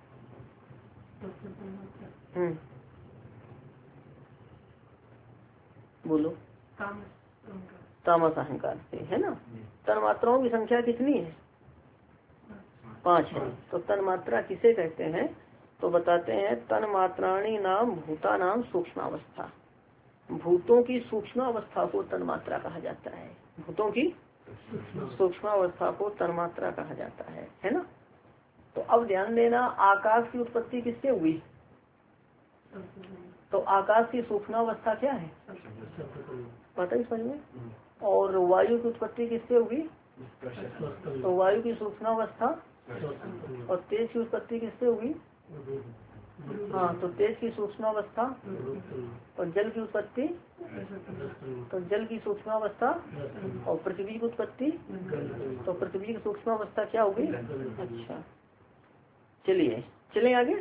बोलो। तामस अहंकार से, है ना। तन्मात्राओं की संख्या कितनी है? 5 है। तो तन्मात्रा किसे कहते हैं? तो बताते हैं, तन्मात्राणी नाम भूता नाम सूक्ष्मावस्था। भूतों की सूक्ष्मावस्था को तन्मात्रा कहा जाता है। भूतों की सूक्ष्मावस्था को तन्मात्रा कहा जाता है ना। तो अब ध्यान देना, आकाश की उत्पत्ति किससे हुई? तो आकाश की सूक्ष्मावस्था क्या है? पता ही समझ में। और वायु की उत्पत्ति किससे हुई? तो वायु की सूक्ष्मावस्था। और तेज की उत्पत्ति किससे हुई? हाँ, तो तेज की सूक्ष्मावस्था। और जल की उत्पत्ति? तो जल की सूक्ष्मावस्था। और पृथ्वी की उत्पत्ति? तो पृथ्वी की सूक्ष्मावस्था क्या होगी? अच्छा, चलिए चले आगे।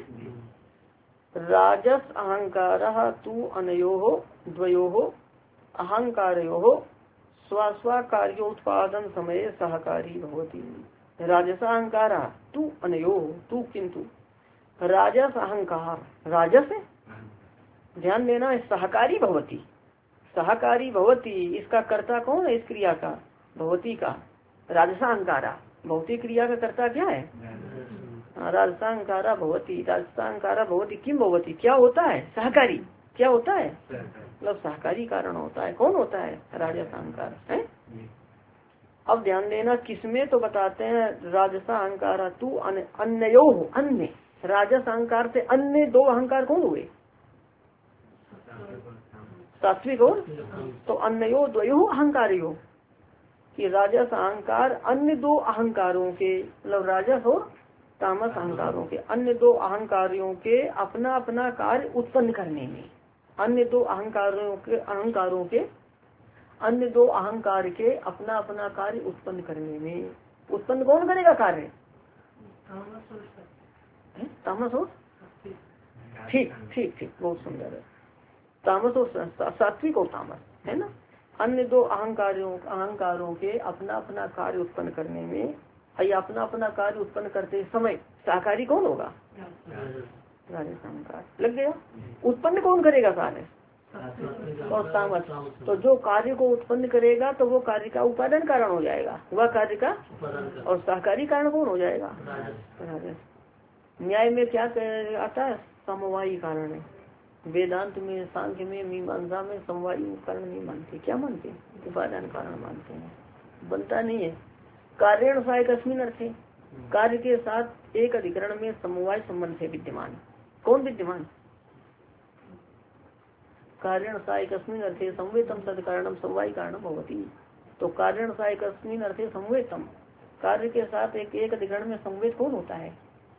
राजस अहंकार तु अनयोः द्वयोः अहंकारयोः स्वस्वकार्योत्पादन समय सहकारी भवति। राजस अहंकार तु अनयोः, तु किंतु राजस अहंकार, राजस ध्यान देना, सहकारी भवती। सहकारी भवती, इसका कर्ता कौन है? इस क्रिया का, भवती का। राजसांकारा, भौतिक क्रिया का कर्ता क्या है? राजसांकारा भवती। राजसांकारा भवती किम भवती, क्या होता है? सहकारी। क्या होता है? मतलब सहकारी कारण होता है। कौन होता है? राजसांकार है। अब ध्यान देना, किसमें? तो बताते हैं, राजसा अहंकार तू अन्यो हो, अन्य। राजस अहंकार से अन्य दो अहंकार कौन हुए? सात्विक और तो अन्यो द्वयो अहंकारियो, कि राजस अहंकार अन्य दो अहंकारों के, मतलब राजस और तामस अहंकारों के, अन्य दो अहंकारियों के अपना अपना कार्य उत्पन्न करने में, अन्य दो अहंकारों के अन्य दो अहंकार के अपना अपना कार्य उत्पन्न करने में। उत्पन्न कौन करेगा कार्य? तामस और ठीक ठीक ठीक, बहुत सुंदर है। तामस और सात्विक और तामस, है ना। अन्य दो अहंकारों के अपना अपना कार्य उत्पन्न करने में, या अपना अपना कार्य उत्पन्न करते समय सहकारी कौन होगा? राजसांकार। लग गया। उत्पन्न कौन करेगा कार्य? और तामस। तो जो कार्य को उत्पन्न करेगा तो वो कार्य का उपादान कारण हो जाएगा, वह कार्य का। और सहकारी कारण कौन हो जाएगा? राजस। न्याय में क्या आता है? समवायी कारण है। वेदांत में, सांख्य में, मीमांसा में समवायी कारण नहीं मानते। क्या मानते? उपादान कारण मानते हैं। बनता नहीं है। कार्यण सहायक अस्मिन अर्थे, कार्य के साथ एक अधिकरण में समवाय संबंध है विद्यमान। कौन विद्यमान? कार्यण सहायक अस्मिन अर्थे संवेतम सद कारणम समवाय कारणम भवति। तो कार्यण सहायक अस्मिन अर्थे संवेतम, कार्य के साथ एक अधिकरण में संवेद कौन होता है?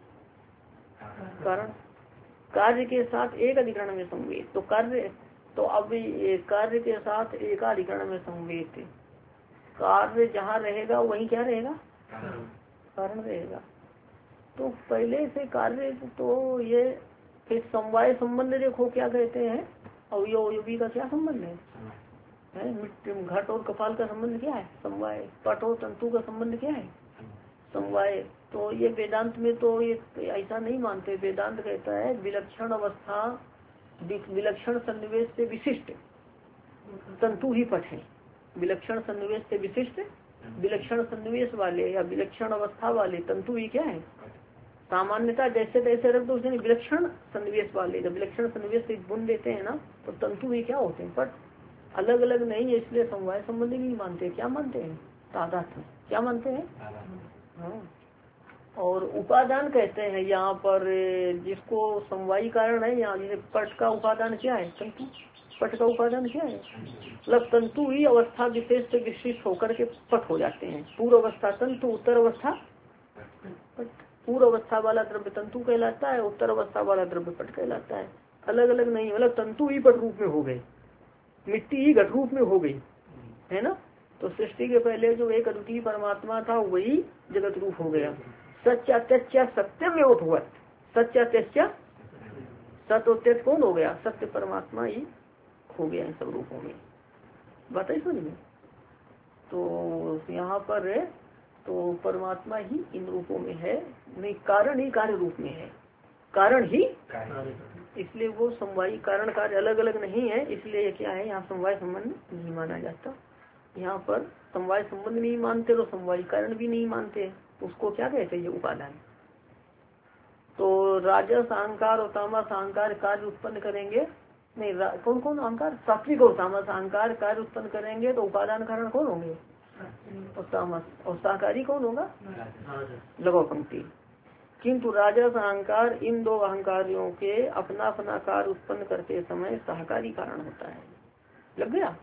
कारण। कार्य के साथ एक अधिकरण में संवेद, तो कार्य, तो अब कार्य के साथ एकाधिकरण में संवेद, कार्य जहाँ रहेगा वहीं क्या रहेगा? कारण रहेगा। तो पहले से कार्य, तो ये फिर समवाय संबंध देखो क्या कहते हैं। अवयवी का क्या संबंध है? मिट्टी, घट और कपाल का संबंध क्या है? समवाय। पट और तंतु का संबंध क्या है? समवाय। तो ये वेदांत में तो ये ऐसा नहीं मानते। वेदांत कहता है विलक्षण अवस्था, विलक्षण सन्निवेश से विशिष्ट तंतु ही पट है। विलक्षण सन्निवेश से विशिष्ट, विलक्षण सन्निवेश वाले या विलक्षण अवस्था वाले तंतु ही क्या है? सामान्यता जैसे तैसे रख दो, विलक्षण सन्निवेश वाले, जब विलक्षण सन्निवेश से बुन देते हैं ना, तो तंतु ही क्या होते हैं? पट। अलग अलग नहीं है, इसलिए समवाय संबंधी नहीं मानते। क्या मानते हैं? तादात्म्य। क्या मानते हैं? हाँ। और उपादान कहते हैं यहाँ पर जिसको समवायी कारण है। यहाँ जैसे पट का उपादान क्या है? तंतु। पट का उपादान क्या है? मतलब तंतु ही अवस्था विशेष से विशिष्ट होकर के पट हो जाते हैं। पूर्व अवस्था तंतु, उत्तर अवस्था पट। पूर्व अवस्था वाला द्रव्य तंतु कहलाता है, उत्तर अवस्था वाला द्रव्य पट कहलाता है। अलग अलग नहीं, मतलब तंतु ही पट रूप में हो गए, मिट्टी ही घट रूप में हो गई, है ना। तो सृष्टि के पहले जो एक अद्वितीय परमात्मा था वही जगत रूप हो गया। सत्यात्यच्च सत्यम एवं भगवत, सत्यात्यच्च सत्य और त्यज कौन हो गया? सत्य परमात्मा ही हो गया इन सब रूपों में। बात है समझ में? तो यहाँ पर तो परमात्मा ही इन रूपों में है, नहीं कारण ही कार्य रूप में है, कारण ही, इसलिए वो समवायी कारण कार्य अलग अलग नहीं है। इसलिए क्या है यहाँ समवाय संबंध नहीं माना जाता। यहाँ पर समवाय संबंध नहीं मानते तो समवायी कारण भी नहीं मानते, उसको क्या कहते हैं? ये उपादान। तो राजस अहंकार और तामस अहंकार कार्य उत्पन्न करेंगे, नहीं कौन कौन अहंकार? सात्विक और तामस अहंकार कार्य उत्पन्न करेंगे तो उपादान कारण कौन होंगे? और तामस। और सहकारी कौन होगा? लगाओ पंक्ति। किंतु राजस अहंकार इन दो अहंकारियों के अपना अपना कार्य उत्पन्न करते समय सहकारी कारण होता है। लग गया?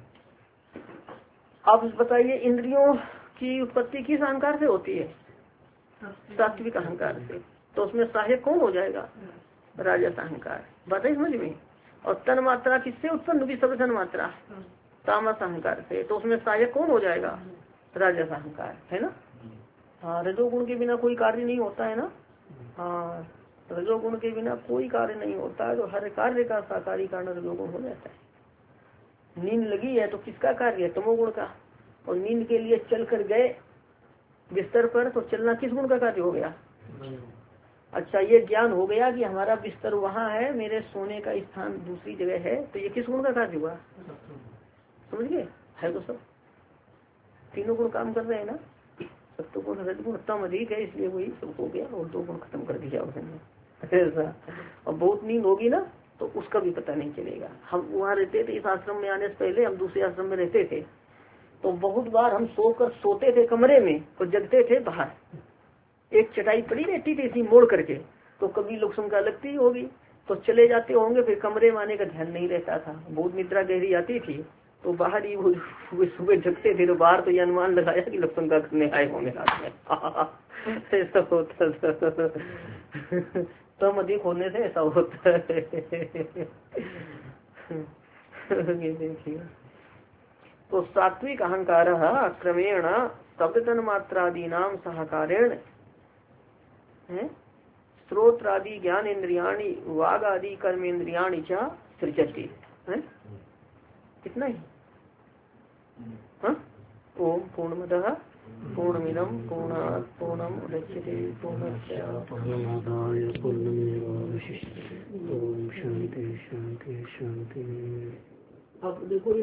अब बताइए इंद्रियों की उत्पत्ति किस अहंकार से होती है? सात्विक अहंकार से। तो उसमें सहायक कौन हो जाएगा? राजस अहंकार। बताइए समझ में? और तन मात्रा किससे उत्पन्न होगी? सब तन मात्रा तामस अहंकार से। तो उसमें सहायक कौन हो जाएगा? राजस अहंकार, है ना? हाँ, रजोगुण के बिना कोई कार्य नहीं होता है ना। हाँ, रजोगुण के बिना कोई कार्य नहीं होता है, तो हर कार्य का साकारी कारण रजोगुण हो जाता है। नींद लगी है तो किसका कार्य है? तमोगुण का। और नींद के लिए चल कर गए बिस्तर पर तो चलना किस गुण का कार्य हो गया? अच्छा, ये ज्ञान हो गया कि हमारा बिस्तर वहाँ है, मेरे सोने का स्थान दूसरी जगह है, तो ये किस गुण का कार्य हुआ? समझ गए? है तो सब तीनों गुण काम कर रहे हैं ना। सत्वगुण रजगुण तम अधिक है, इसलिए वही सब हो गया और दो गुण खत्म कर दिया उसने। ऐसा। और बहुत नींद होगी ना तो उसका भी पता नहीं चलेगा। हम वहाँ रहते थे, इस आश्रम में आने से पहले हम दूसरे आश्रम में रहते थे, तो बहुत बार हम सोते थे कमरे में और जगते थे बाहर। एक चटाई पड़ी रहती थी इसी मोड़ करके, तो कभी लोग शंका लगती होगी तो चले जाते होंगे, फिर कमरे में आने का ध्यान नहीं रहता था। बहुत निद्रा गहरी आती थी तो बाहर ही वो सुबह जगते थे, तो बाहर तो ये अनुमान लगाया कि लोग शंका करने आए होंगे रात में। ऐसा होता था। तम अधिक होने से ऐसा होता है। ये देखिए, तो सात्विक अहंकार क्रमेण शब्दतन मात्रादि नाम सहकारेण श्रोत्रादि ज्ञान इंद्रियाणि वाग आदि कर्मेंद्रियाणि च सृजति। कितना ही? हाँ? ओम पूर्णमदः पूर्णमिदं पूर्णात् पूर्णमुदच्यते पूर्णस्य पूर्णमादाय पूर्णमेवावशिष्यते। ओम शांति शांति शांति। अब देखो